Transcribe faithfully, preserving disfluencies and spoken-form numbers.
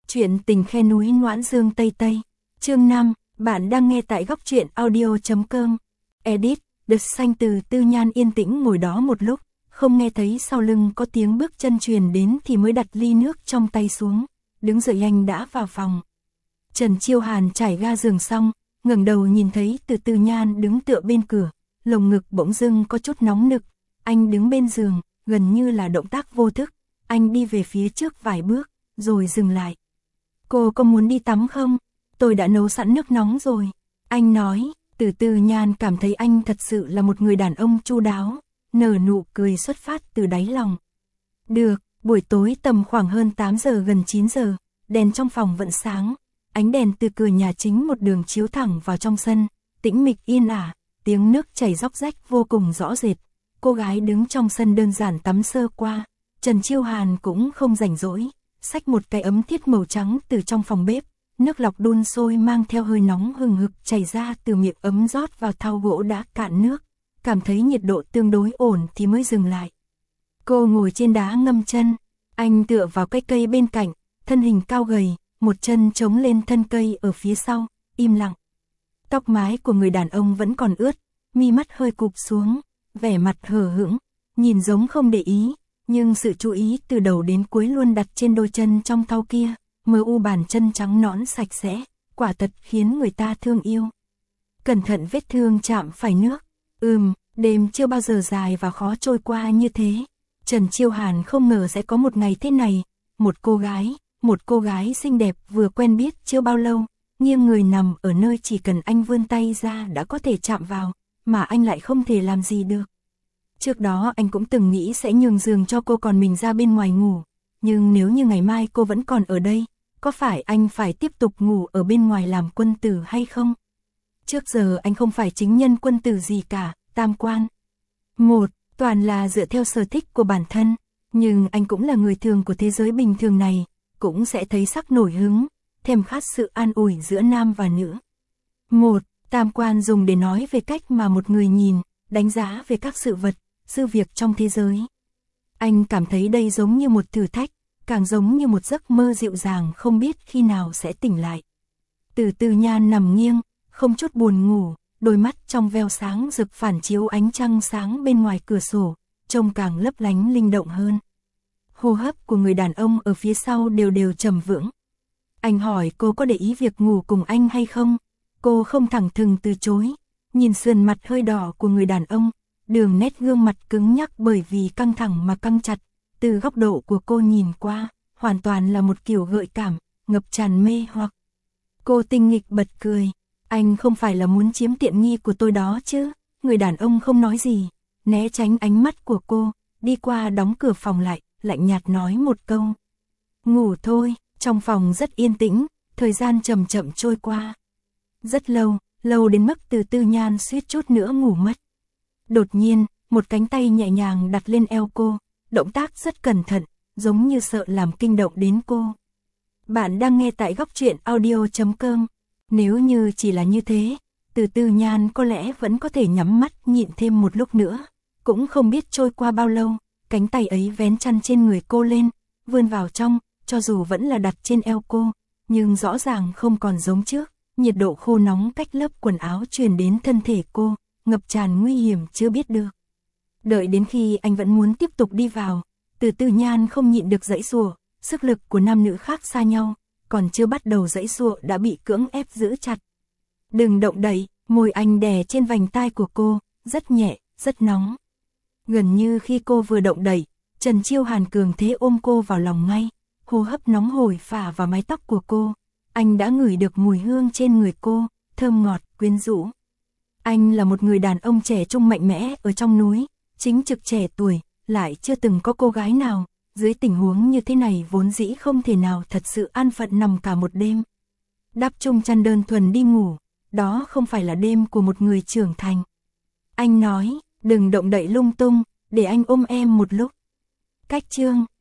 Chuyện tình khe núi Noãn Dương Tây Tây. Chương năm, bạn đang nghe tại góc truyện audio chấm com. Edit, Đợt Xanh. Từ Tư Nhan yên tĩnh ngồi đó một lúc, không nghe thấy sau lưng có tiếng bước chân truyền đến thì mới đặt ly nước trong tay xuống, đứng dậy anh đã vào phòng. Trần Chiêu Hàn trải ga giường xong, ngẩng đầu nhìn thấy Từ Tư Nhan đứng tựa bên cửa, lồng ngực bỗng dưng có chút nóng nực. Anh đứng bên giường, gần như là động tác vô thức, anh đi về phía trước vài bước, rồi dừng lại. Cô có muốn đi tắm không? Tôi đã nấu sẵn nước nóng rồi. Anh nói. Từ Tư Nhan cảm thấy anh thật sự là một người đàn ông chu đáo, nở nụ cười xuất phát từ đáy lòng. Được. Buổi tối tầm khoảng hơn tám giờ gần chín giờ, đèn trong phòng vẫn sáng, ánh đèn từ cửa nhà chính một đường chiếu thẳng vào trong sân, tĩnh mịch yên ả, tiếng nước chảy róc rách vô cùng rõ rệt. Cô gái đứng trong sân đơn giản tắm sơ qua, Trần Chiêu Hàn cũng không rảnh rỗi, xách một cái ấm thiết màu trắng từ trong phòng bếp, nước lọc đun sôi mang theo hơi nóng hừng hực chảy ra từ miệng ấm rót vào thau gỗ đã cạn nước, cảm thấy nhiệt độ tương đối ổn thì mới dừng lại. Cô ngồi trên đá ngâm chân, anh tựa vào cái cây bên cạnh, thân hình cao gầy, một chân chống lên thân cây ở phía sau, im lặng. Tóc mái của người đàn ông vẫn còn ướt, mi mắt hơi cụp xuống, vẻ mặt hờ hững, nhìn giống không để ý, nhưng sự chú ý từ đầu đến cuối luôn đặt trên đôi chân trong thau kia, mờ u bàn chân trắng nõn sạch sẽ, quả thật khiến người ta thương yêu. Cẩn thận vết thương chạm phải nước. Ừm, đêm chưa bao giờ dài và khó trôi qua như thế. Trần Chiêu Hàn không ngờ sẽ có một ngày thế này, một cô gái, một cô gái xinh đẹp vừa quen biết chưa bao lâu, nghiêng người nằm ở nơi chỉ cần anh vươn tay ra đã có thể chạm vào, mà anh lại không thể làm gì được. Trước đó anh cũng từng nghĩ sẽ nhường giường cho cô còn mình ra bên ngoài ngủ, nhưng nếu như ngày mai cô vẫn còn ở đây, có phải anh phải tiếp tục ngủ ở bên ngoài làm quân tử hay không? Trước giờ anh không phải chính nhân quân tử gì cả, tam quan. Một, toàn là dựa theo sở thích của bản thân, nhưng anh cũng là người thường của thế giới bình thường này, cũng sẽ thấy sắc nổi hứng, thèm khát sự an ủi giữa nam và nữ. Một, tam quan dùng để nói về cách mà một người nhìn, đánh giá về các sự vật, sự việc trong thế giới. Anh cảm thấy đây giống như một thử thách, càng giống như một giấc mơ dịu dàng không biết khi nào sẽ tỉnh lại. Từ Tư Nhan nằm nghiêng, không chút buồn ngủ, đôi mắt trong veo sáng rực phản chiếu ánh trăng sáng bên ngoài cửa sổ, trông càng lấp lánh linh động hơn. Hô hấp của người đàn ông ở phía sau đều đều trầm vững. Anh hỏi cô có để ý việc ngủ cùng anh hay không? Cô không thẳng thừng từ chối, nhìn sườn mặt hơi đỏ của người đàn ông, đường nét gương mặt cứng nhắc bởi vì căng thẳng mà căng chặt, từ góc độ của cô nhìn qua, hoàn toàn là một kiểu gợi cảm, ngập tràn mê hoặc. Cô tinh nghịch bật cười, anh không phải là muốn chiếm tiện nghi của tôi đó chứ? Người đàn ông không nói gì, né tránh ánh mắt của cô, đi qua đóng cửa phòng lại, lạnh nhạt nói một câu. Ngủ thôi. Trong phòng rất yên tĩnh, thời gian chậm chậm trôi qua. Rất lâu, lâu đến mức Từ Tư Nhan suýt chút nữa ngủ mất. Đột nhiên, một cánh tay nhẹ nhàng đặt lên eo cô, động tác rất cẩn thận, giống như sợ làm kinh động đến cô. Bạn đang nghe tại góc truyện audio chấm com. Nếu như chỉ là như thế, Từ Tư Nhan có lẽ vẫn có thể nhắm mắt nhịn thêm một lúc nữa. Cũng không biết trôi qua bao lâu, cánh tay ấy vén chăn trên người cô lên, vươn vào trong. Cho dù vẫn là đặt trên eo cô, nhưng rõ ràng không còn giống trước, nhiệt độ khô nóng cách lớp quần áo truyền đến thân thể cô, ngập tràn nguy hiểm chưa biết được. Đợi đến khi anh vẫn muốn tiếp tục đi vào, Từ Tư Nhan không nhịn được giãy giụa, sức lực của nam nữ khác xa nhau, còn chưa bắt đầu giãy giụa đã bị cưỡng ép giữ chặt. Đừng động đậy, môi anh đè trên vành tai của cô, rất nhẹ, rất nóng. Gần như khi cô vừa động đậy, Trần Chiêu Hàn cường thế ôm cô vào lòng ngay. Hô hấp nóng hổi phả vào mái tóc của cô, anh đã ngửi được mùi hương trên người cô, thơm ngọt, quyến rũ. Anh là một người đàn ông trẻ trung mạnh mẽ ở trong núi, chính trực trẻ tuổi, lại chưa từng có cô gái nào, dưới tình huống như thế này vốn dĩ không thể nào thật sự an phận nằm cả một đêm. Đắp chung chăn đơn thuần đi ngủ, đó không phải là đêm của một người trưởng thành. Anh nói, đừng động đậy lung tung, để anh ôm em một lúc. Cách chương